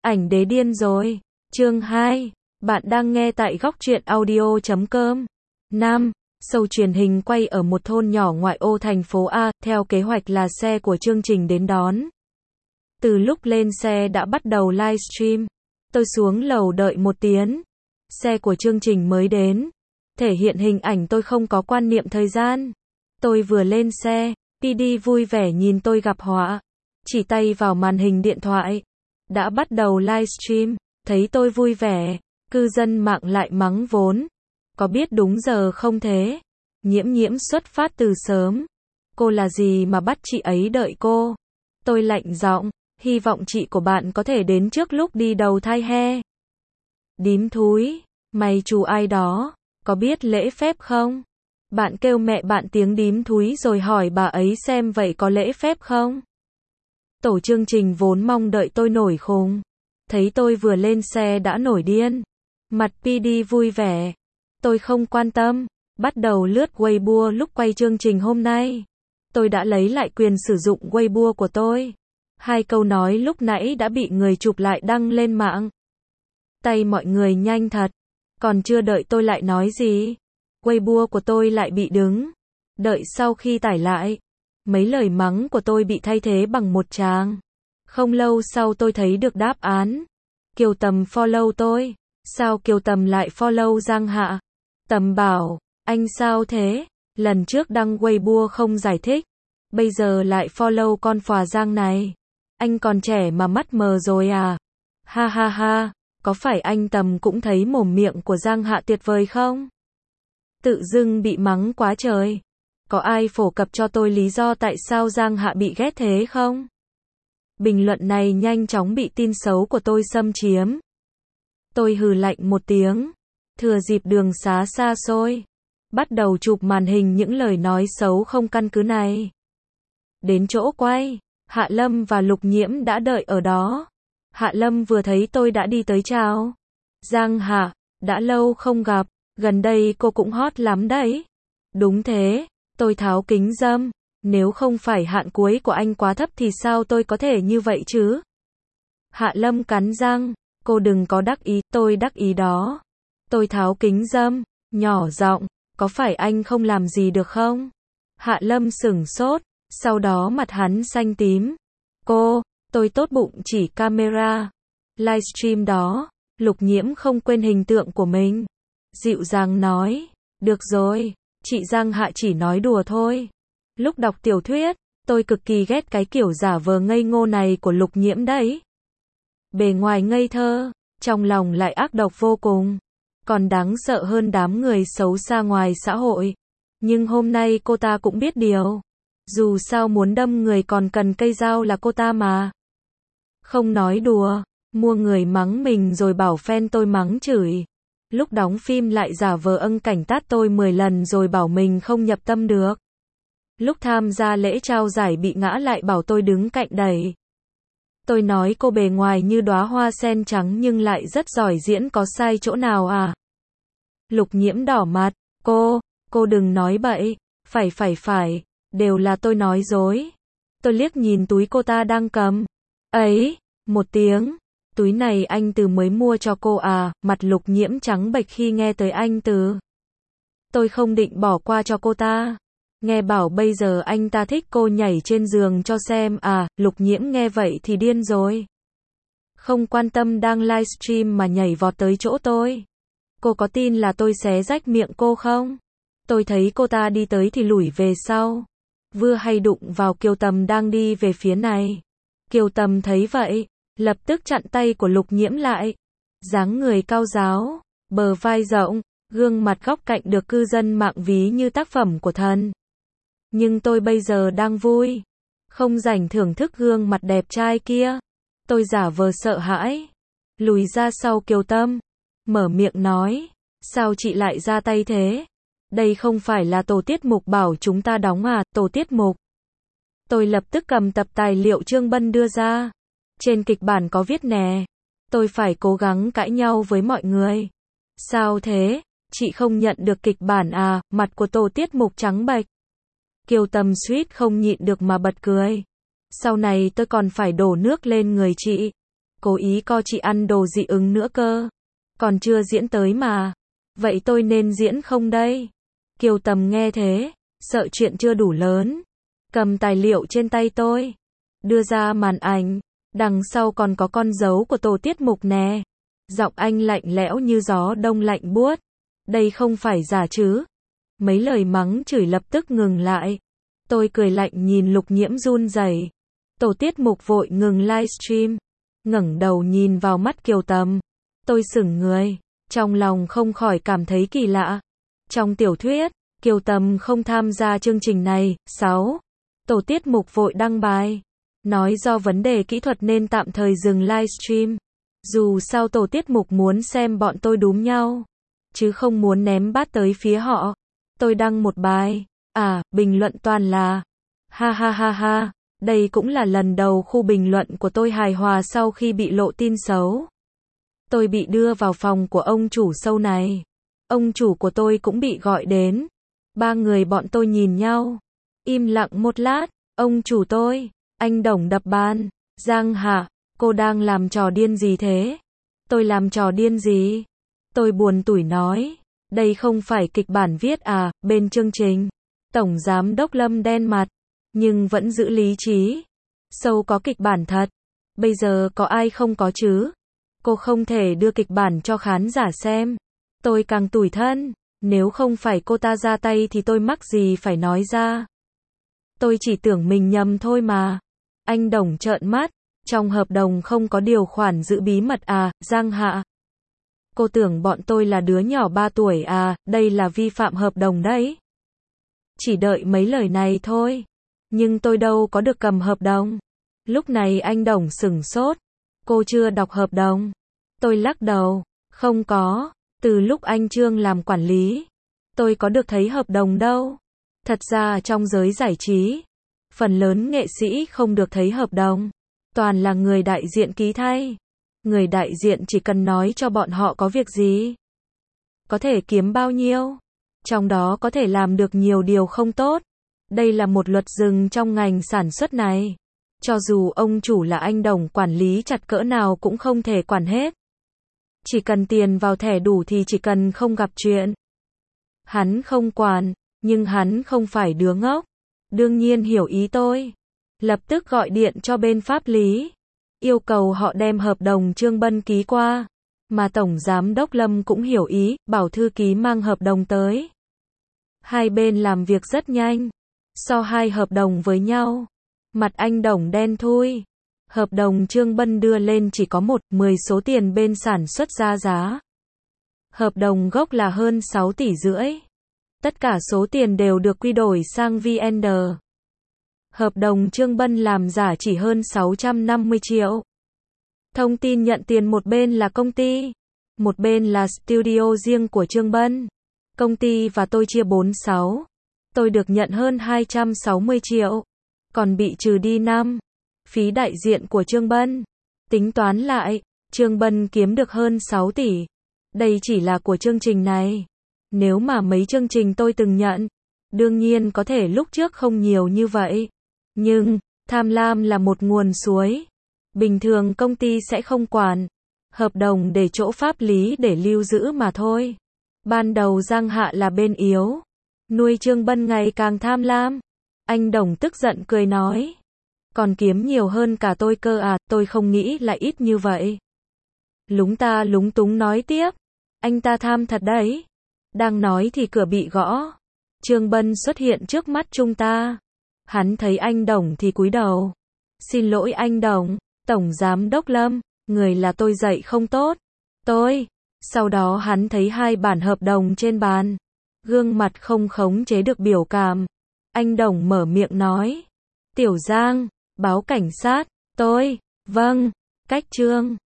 Ảnh đế điên rồi. Chương 2. Bạn đang nghe tại góc truyện audio.com. Nam. Show truyền hình quay ở một thôn nhỏ ngoại ô thành phố A, theo kế hoạch là xe của chương trình đến đón. Từ lúc lên xe đã bắt đầu livestream. Tôi xuống lầu đợi một tiếng. Xe của chương trình mới đến. Thể hiện hình ảnh tôi không có quan niệm thời gian. Tôi vừa lên xe, PD vui vẻ nhìn tôi gặp họa. Chỉ tay vào màn hình điện thoại. Đã bắt đầu livestream, thấy tôi vui vẻ, cư dân mạng lại mắng vốn. Có biết đúng giờ không thế? Nhiễm nhiễm xuất phát từ sớm. Cô là gì mà bắt chị ấy đợi cô? Tôi lạnh giọng, hy vọng chị của bạn có thể đến trước lúc đi đầu thai he. Đím thúi, mày chù ai đó, có biết lễ phép không? Bạn kêu mẹ bạn tiếng đím thúi rồi hỏi bà ấy xem vậy có lễ phép không? Tổ chương trình vốn mong đợi tôi nổi khùng. Thấy tôi vừa lên xe đã nổi điên. Mặt PD vui vẻ. Tôi không quan tâm. Bắt đầu lướt Weibo lúc quay chương trình hôm nay. Tôi đã lấy lại quyền sử dụng Weibo của tôi. 2 câu nói lúc nãy đã bị người chụp lại đăng lên mạng. Tay mọi người nhanh thật. Còn chưa đợi tôi lại nói gì. Weibo của tôi lại bị đứng. Đợi sau khi tải lại. Mấy lời mắng của tôi bị thay thế bằng một tràng. Không lâu sau tôi thấy được đáp án. Kiều Tầm follow tôi. Sao Kiều Tầm lại follow Giang Hạ? Tầm bảo, anh sao thế? Lần trước đăng Weibo không giải thích. Bây giờ lại follow con phòa Giang này. Anh còn trẻ mà mắt mờ rồi à? Ha ha ha, có phải anh Tầm cũng thấy mồm miệng của Giang Hạ tuyệt vời không? Tự dưng bị mắng quá trời. Có ai phổ cập cho tôi lý do tại sao Giang Hạ bị ghét thế không? Bình luận này nhanh chóng bị tin xấu của tôi xâm chiếm. Tôi hừ lạnh một tiếng. Thừa dịp đường xá xa xôi. Bắt đầu chụp màn hình những lời nói xấu không căn cứ này. Đến chỗ quay, Hạ Lâm và Lục Nhiễm đã đợi ở đó. Hạ Lâm vừa thấy tôi đã đi tới chào. Giang Hạ, đã lâu không gặp, gần đây cô cũng hot lắm đấy. Đúng thế. Tôi tháo kính râm, nếu không phải hạn cuối của anh quá thấp thì sao tôi có thể như vậy chứ? Hạ Lâm cắn răng, cô đừng có đắc ý, tôi đắc ý đó. Tôi tháo kính râm, nhỏ giọng, có phải anh không làm gì được không? Hạ Lâm sửng sốt, sau đó mặt hắn xanh tím. Tôi tốt bụng chỉ camera. Livestream đó, Lục Nhiễm không quên hình tượng của mình. Dịu dàng nói, được rồi. Chị Giang Hạ chỉ nói đùa thôi. Lúc đọc tiểu thuyết, tôi cực kỳ ghét cái kiểu giả vờ ngây ngô này của Lục Nhiễm đấy. Bề ngoài ngây thơ, trong lòng lại ác độc vô cùng. Còn đáng sợ hơn đám người xấu xa ngoài xã hội. Nhưng hôm nay cô ta cũng biết điều. Dù sao muốn đâm người còn cần cây dao là cô ta mà. Không nói đùa, mua người mắng mình rồi bảo fan tôi mắng chửi. Lúc đóng phim lại giả vờ ân cảnh tát tôi 10 lần rồi bảo mình không nhập tâm được. Lúc tham gia lễ trao giải bị ngã lại bảo tôi đứng cạnh đẩy. Tôi nói cô bề ngoài như đóa hoa sen trắng nhưng lại rất giỏi diễn, có sai chỗ nào à? Lục Nhiễm đỏ mặt, cô đừng nói bậy, phải, đều là tôi nói dối. Tôi liếc nhìn túi cô ta đang cầm. Ấy, một tiếng. Túi này anh Từ mới mua cho cô à? Mặt Lục Nhiễm trắng bệch khi nghe tới anh Từ. Tôi không định bỏ qua cho cô ta. Nghe bảo bây giờ anh ta thích cô nhảy trên giường cho xem à? Lục Nhiễm nghe vậy thì điên rồi. Không quan tâm đang livestream mà nhảy vọt tới chỗ tôi. Cô có tin là tôi xé rách miệng cô không? Tôi thấy cô ta đi tới thì lủi về sau. Vừa hay đụng vào Kiều Tầm đang đi về phía này. Kiều Tầm thấy vậy, lập tức chặn tay của Lục Nhiễm lại. Dáng người cao ráo, bờ vai rộng, gương mặt góc cạnh được cư dân mạng ví như tác phẩm của thần. Nhưng tôi bây giờ đang vui, không rảnh thưởng thức gương mặt đẹp trai kia. Tôi giả vờ sợ hãi, lùi ra sau Kiều Tâm, mở miệng nói, sao chị lại ra tay thế? Đây không phải là tổ tiết mục bảo chúng ta đóng à? Tổ tiết mục. Tôi lập tức cầm tập tài liệu Trương Bân đưa ra. Trên kịch bản có viết nè. Tôi phải cố gắng cãi nhau với mọi người. Sao thế? Chị không nhận được kịch bản à? Mặt của tổ tiết mục trắng bệch. Kiều Tầm suýt không nhịn được mà bật cười. Sau này tôi còn phải đổ nước lên người chị. Cố ý co chị ăn đồ dị ứng nữa cơ. Còn chưa diễn tới mà. Vậy tôi nên diễn không đây? Kiều Tầm nghe thế, sợ chuyện chưa đủ lớn. Cầm tài liệu trên tay tôi. Đưa ra màn ảnh. Đằng sau còn có con dấu của tổ tiết mục nè. Giọng anh lạnh lẽo như gió đông lạnh buốt. Đây không phải giả chứ? Mấy lời mắng chửi lập tức ngừng lại. Tôi cười lạnh nhìn Lục Nhiễm run rẩy. Tổ tiết mục vội ngừng livestream. Ngẩng đầu nhìn vào mắt Kiều Tầm. Tôi sững người. Trong lòng không khỏi cảm thấy kỳ lạ. Trong tiểu thuyết, Kiều Tầm không tham gia chương trình này. 6. Tổ tiết mục vội đăng bài. Nói do vấn đề kỹ thuật nên tạm thời dừng livestream. Dù sao tổ tiết mục muốn xem bọn tôi đúm nhau. Chứ không muốn ném bát tới phía họ. Tôi đăng một bài. Bình luận toàn là ha ha ha ha. Đây cũng là lần đầu khu bình luận của tôi hài hòa sau khi bị lộ tin xấu. Tôi bị đưa vào phòng của ông chủ show này. Ông chủ của tôi cũng bị gọi đến. 3 người bọn tôi nhìn nhau. Im lặng một lát. Ông chủ tôi. Anh Đồng đập bàn. Giang Hạ, cô đang làm trò điên gì thế? Tôi làm trò điên gì? Tôi buồn tủi nói. Đây không phải kịch bản viết bên chương trình. Tổng giám đốc Lâm đen mặt. Nhưng vẫn giữ lý trí. Show có kịch bản thật. Bây giờ có ai không có chứ? Cô không thể đưa kịch bản cho khán giả xem. Tôi càng tủi thân. Nếu không phải cô ta ra tay thì tôi mắc gì phải nói ra. Tôi chỉ tưởng mình nhầm thôi mà. Anh Đồng trợn mắt. Trong hợp đồng không có điều khoản giữ bí mật Giang Hạ. Cô tưởng bọn tôi là đứa nhỏ 3 tuổi đây là vi phạm hợp đồng đấy. Chỉ đợi mấy lời này thôi. Nhưng tôi đâu có được cầm hợp đồng. Lúc này anh Đồng sửng sốt. Cô chưa đọc hợp đồng. Tôi lắc đầu. Không có. Từ lúc anh Trương làm quản lý, tôi có được thấy hợp đồng đâu. Thật ra trong giới giải trí, phần lớn nghệ sĩ không được thấy hợp đồng. Toàn là người đại diện ký thay. Người đại diện chỉ cần nói cho bọn họ có việc gì. Có thể kiếm bao nhiêu. Trong đó có thể làm được nhiều điều không tốt. Đây là một luật rừng trong ngành sản xuất này. Cho dù ông chủ là anh Đồng quản lý chặt cỡ nào cũng không thể quản hết. Chỉ cần tiền vào thẻ đủ thì chỉ cần không gặp chuyện. Hắn không quản, nhưng hắn không phải đứa ngốc. Đương nhiên hiểu ý tôi. Lập tức gọi điện cho bên pháp lý. Yêu cầu họ đem hợp đồng Trương Bân ký qua. Mà Tổng Giám đốc Lâm cũng hiểu ý, bảo thư ký mang hợp đồng tới. Hai bên làm việc rất nhanh. So hai hợp đồng với nhau. Mặt anh Đồng đen thui. Hợp đồng Trương Bân đưa lên chỉ có 10 số tiền bên sản xuất ra giá. Hợp đồng gốc là hơn 6,5 tỷ. Tất cả số tiền đều được quy đổi sang VN. Hợp đồng Trương Bân làm giả chỉ hơn 650 triệu. Thông tin nhận tiền một bên là công ty, một bên là studio riêng của Trương Bân. Công ty và tôi chia 46. Tôi được nhận hơn 260 triệu. Còn bị trừ đi 5. Phí đại diện của Trương Bân. Tính toán lại, Trương Bân kiếm được hơn 6 tỷ. Đây chỉ là của chương trình này. Nếu mà mấy chương trình tôi từng nhận, đương nhiên có thể lúc trước không nhiều như vậy. Nhưng, tham lam là một nguồn suối. Bình thường công ty sẽ không quản. Hợp đồng để chỗ pháp lý để lưu giữ mà thôi. Ban đầu Giang Hạ là bên yếu. Nuôi Trương Bân ngày càng tham lam. Anh Đồng tức giận cười nói. Còn kiếm nhiều hơn cả tôi cơ tôi không nghĩ là ít như vậy. Lúng ta lúng túng nói tiếp. Anh ta tham thật đấy. Đang nói thì cửa bị gõ. Trương Bân xuất hiện trước mắt chúng ta. Hắn thấy anh Đồng thì cúi đầu. Xin lỗi anh Đồng, Tổng Giám đốc Lâm, người là tôi dạy không tốt. Sau đó hắn thấy 2 bản hợp đồng trên bàn. Gương mặt không khống chế được biểu cảm. Anh Đồng mở miệng nói. Tiểu Giang, báo cảnh sát. Vâng, cách Trương.